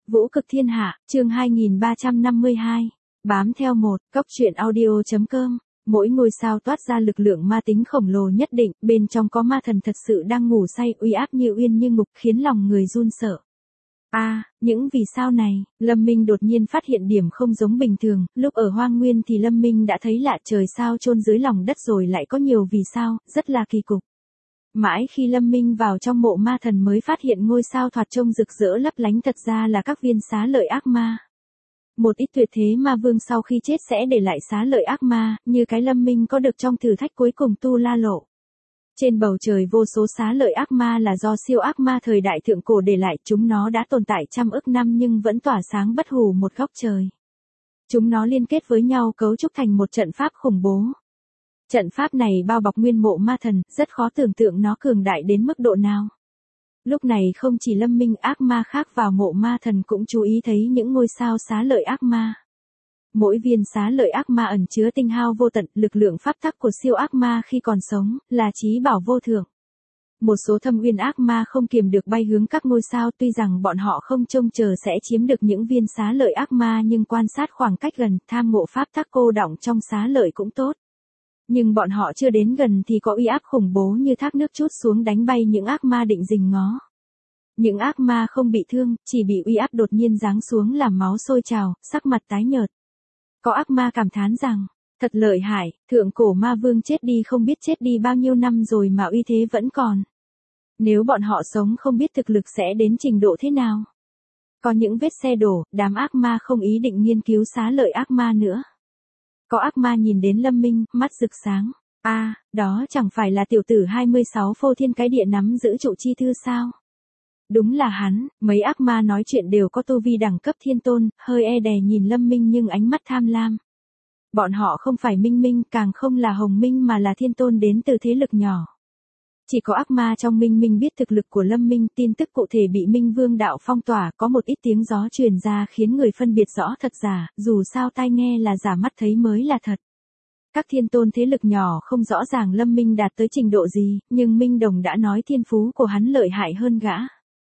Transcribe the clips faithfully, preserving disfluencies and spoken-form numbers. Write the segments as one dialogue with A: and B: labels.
A: Vũ cực thiên hạ, chương hai nghìn ba trăm năm mươi hai. Bám theo một, cốc truyện audio.com. Mỗi ngôi sao toát ra lực lượng ma tính khổng lồ nhất định, bên trong có ma thần thật sự đang ngủ say uy áp như uyên như ngục khiến lòng người run sợ. A, à, những vì sao này, Lâm Minh đột nhiên phát hiện điểm không giống bình thường, lúc ở Hoang Nguyên thì Lâm Minh đã thấy lạ trời sao chôn dưới lòng đất rồi lại có nhiều vì sao, rất là kỳ cục. Mãi khi Lâm Minh vào trong mộ ma thần mới phát hiện ngôi sao thoạt trông rực rỡ lấp lánh thật ra là các viên xá lợi ác ma. Một ít tuyệt thế ma vương sau khi chết sẽ để lại xá lợi ác ma, như cái Lâm Minh có được trong thử thách cuối cùng Tu La Lộ. Trên bầu trời vô số xá lợi ác ma là do siêu ác ma thời đại thượng cổ để lại, chúng nó đã tồn tại trăm ức năm nhưng vẫn tỏa sáng bất hủ một góc trời. Chúng nó liên kết với nhau cấu trúc thành một trận pháp khủng bố. Trận pháp này bao bọc nguyên mộ ma thần, rất khó tưởng tượng nó cường đại đến mức độ nào. Lúc này không chỉ Lâm Minh, ác ma khác vào mộ ma thần cũng chú ý thấy những ngôi sao xá lợi ác ma. Mỗi viên xá lợi ác ma ẩn chứa tinh hao vô tận, lực lượng pháp tắc của siêu ác ma khi còn sống, là chí bảo vô thượng. Một số thâm uyên ác ma không kiềm được bay hướng các ngôi sao, tuy rằng bọn họ không trông chờ sẽ chiếm được những viên xá lợi ác ma nhưng quan sát khoảng cách gần, tham ngộ pháp tắc cô đọng trong xá lợi cũng tốt. Nhưng bọn họ chưa đến gần thì có uy áp khủng bố như thác nước trút xuống đánh bay những ác ma định rình ngó. Những ác ma không bị thương, chỉ bị uy áp đột nhiên giáng xuống làm máu sôi trào, sắc mặt tái nhợt. Có ác ma cảm thán rằng, thật lợi hại, thượng cổ ma vương chết đi không biết chết đi bao nhiêu năm rồi mà uy thế vẫn còn. Nếu bọn họ sống không biết thực lực sẽ đến trình độ thế nào. Có những vết xe đổ, đám ác ma không ý định nghiên cứu xá lợi ác ma nữa. Có ác ma nhìn đến Lâm Minh, mắt rực sáng. A, à, đó chẳng phải là tiểu tử hai mươi sáu phô thiên cái địa nắm giữ trụ chi thư sao? Đúng là hắn, mấy ác ma nói chuyện đều có tu vi đẳng cấp thiên tôn, hơi e đè nhìn Lâm Minh nhưng ánh mắt tham lam. Bọn họ không phải Minh Minh, càng không là Hồng Minh mà là thiên tôn đến từ thế lực nhỏ. Chỉ có ác ma trong Minh Minh biết thực lực của Lâm Minh, tin tức cụ thể bị Minh Vương đạo phong tỏa, có một ít tiếng gió truyền ra khiến người phân biệt rõ thật giả, dù sao tai nghe là giả mắt thấy mới là thật. Các thiên tôn thế lực nhỏ không rõ ràng Lâm Minh đạt tới trình độ gì, nhưng Minh Đồng đã nói thiên phú của hắn lợi hại hơn gã.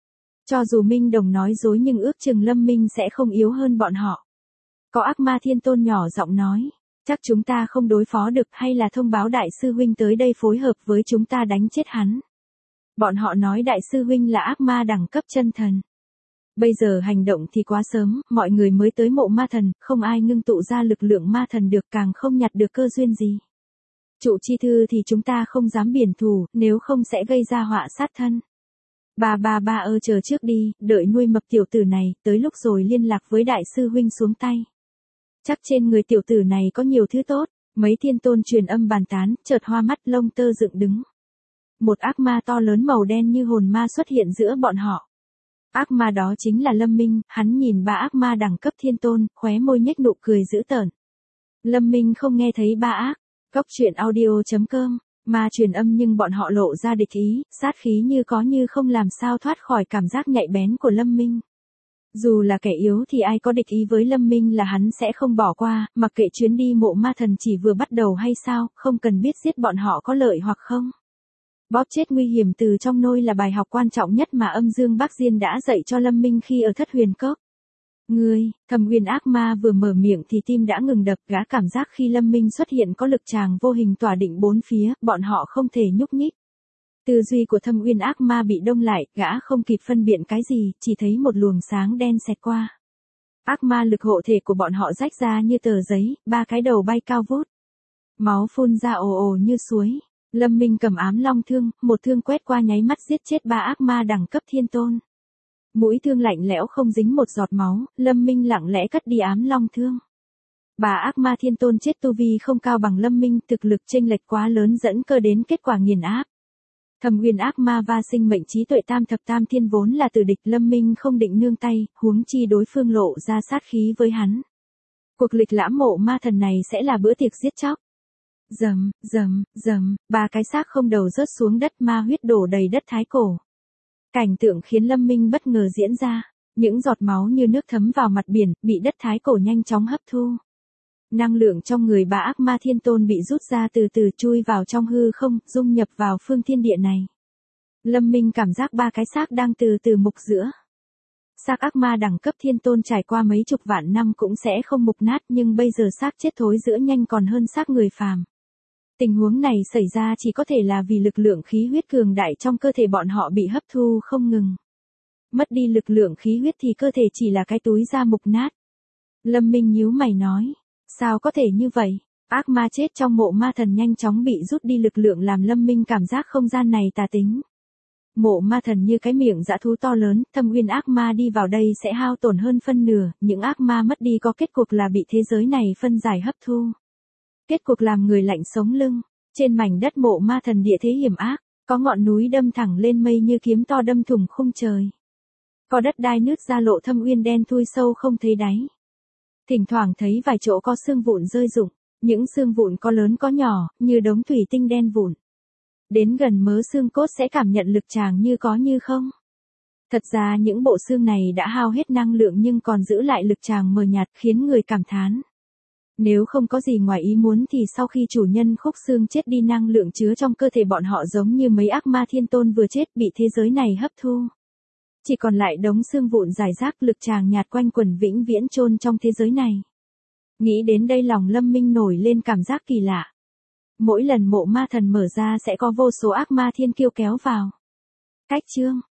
A: Cho dù Minh Đồng nói dối nhưng ước chừng Lâm Minh sẽ không yếu hơn bọn họ. Có ác ma thiên tôn nhỏ giọng nói, chắc chúng ta không đối phó được hay là thông báo đại sư huynh tới đây phối hợp với chúng ta đánh chết hắn. Bọn họ nói đại sư huynh là ác ma đẳng cấp chân thần. Bây giờ hành động thì quá sớm, mọi người mới tới mộ ma thần, không ai ngưng tụ ra lực lượng ma thần được, càng không nhặt được cơ duyên gì. Trụ chi thư thì chúng ta không dám biển thù, nếu không sẽ gây ra họa sát thân. Ba ba ba ơ chờ trước đi, đợi nuôi mập tiểu tử này, tới lúc rồi liên lạc với đại sư huynh xuống tay. Chắc trên người tiểu tử này có nhiều thứ tốt, mấy thiên tôn truyền âm bàn tán, chợt hoa mắt lông tơ dựng đứng. Một ác ma to lớn màu đen như hồn ma xuất hiện giữa bọn họ. Ác ma đó chính là Lâm Minh, hắn nhìn ba ác ma đẳng cấp thiên tôn, khóe môi nhếch nụ cười dữ tợn. Lâm Minh không nghe thấy ba ác, cốc truyện audio.com, ma truyền âm nhưng bọn họ lộ ra địch ý, sát khí như có như không làm sao thoát khỏi cảm giác nhạy bén của Lâm Minh. Dù là kẻ yếu thì ai có địch ý với Lâm Minh là hắn sẽ không bỏ qua, mặc kệ chuyến đi mộ ma thần chỉ vừa bắt đầu hay sao, không cần biết giết bọn họ có lợi hoặc không. Bóp chết nguy hiểm từ trong nôi là bài học quan trọng nhất mà Âm Dương Bắc Diên đã dạy cho Lâm Minh khi ở Thất Huyền Cốc. Ngươi, Thâm Uyên ác ma vừa mở miệng thì tim đã ngừng đập, gã cảm giác khi Lâm Minh xuất hiện có lực tràng vô hình tỏa định bốn phía, bọn họ không thể nhúc nhích. Tư duy của Thâm Uyên ác ma bị đông lại, gã không kịp phân biện cái gì, chỉ thấy một luồng sáng đen xẹt qua. Ác ma lực hộ thể của bọn họ rách ra như tờ giấy, ba cái đầu bay cao vút. Máu phun ra ồ ồ như suối. Lâm Minh cầm ám long thương, một thương quét qua nháy mắt giết chết ba ác ma đẳng cấp thiên tôn. Mũi thương lạnh lẽo không dính một giọt máu, Lâm Minh lặng lẽ cất đi ám long thương. Bà ác ma thiên tôn chết tu vi không cao bằng Lâm Minh, thực lực chênh lệch quá lớn dẫn cơ đến kết quả nghiền áp. Thâm Uyên ác ma va sinh mệnh trí tuệ tam thập tam thiên vốn là tử địch, Lâm Minh không định nương tay, huống chi đối phương lộ ra sát khí với hắn. Cuộc lịch lãm mộ ma thần này sẽ là bữa tiệc giết chóc. Rầm, rầm, rầm, ba cái xác không đầu rớt xuống đất, ma huyết đổ đầy đất thái cổ. Cảnh tượng khiến Lâm Minh bất ngờ diễn ra, những giọt máu như nước thấm vào mặt biển, bị đất thái cổ nhanh chóng hấp thu. Năng lượng trong người ba ác ma thiên tôn bị rút ra từ từ chui vào trong hư không, dung nhập vào phương thiên địa này. Lâm Minh cảm giác ba cái xác đang từ từ mục giữa. Xác ác ma đẳng cấp thiên tôn trải qua mấy chục vạn năm cũng sẽ không mục nát, nhưng bây giờ xác chết thối rữa nhanh còn hơn xác người phàm. Tình huống này xảy ra chỉ có thể là vì lực lượng khí huyết cường đại trong cơ thể bọn họ bị hấp thu không ngừng. Mất đi lực lượng khí huyết thì cơ thể chỉ là cái túi da mục nát. Lâm Minh nhíu mày nói, sao có thể như vậy? Ác ma chết trong mộ ma thần nhanh chóng bị rút đi lực lượng làm Lâm Minh cảm giác không gian này tà tính. Mộ ma thần như cái miệng dã thú to lớn, thâm uyên ác ma đi vào đây sẽ hao tổn hơn phân nửa, những ác ma mất đi có kết cục là bị thế giới này phân giải hấp thu. Kết cục làm người lạnh sống lưng, trên mảnh đất mộ ma thần địa thế hiểm ác, có ngọn núi đâm thẳng lên mây như kiếm to đâm thủng khung trời. Có đất đai nứt ra lộ thâm uyên đen thui sâu không thấy đáy. Thỉnh thoảng thấy vài chỗ có xương vụn rơi rụng, những xương vụn có lớn có nhỏ, như đống thủy tinh đen vụn. Đến gần mớ xương cốt sẽ cảm nhận lực tràng như có như không. Thật ra những bộ xương này đã hao hết năng lượng nhưng còn giữ lại lực tràng mờ nhạt khiến người cảm thán. Nếu không có gì ngoài ý muốn thì sau khi chủ nhân khúc xương chết đi năng lượng chứa trong cơ thể bọn họ giống như mấy ác ma thiên tôn vừa chết bị thế giới này hấp thu. Chỉ còn lại đống xương vụn rải rác lực tràng nhạt quanh quẩn vĩnh viễn chôn trong thế giới này. Nghĩ đến đây lòng Lâm Minh nổi lên cảm giác kỳ lạ. Mỗi lần mộ ma thần mở ra sẽ có vô số ác ma thiên kiêu kéo vào. Cách chương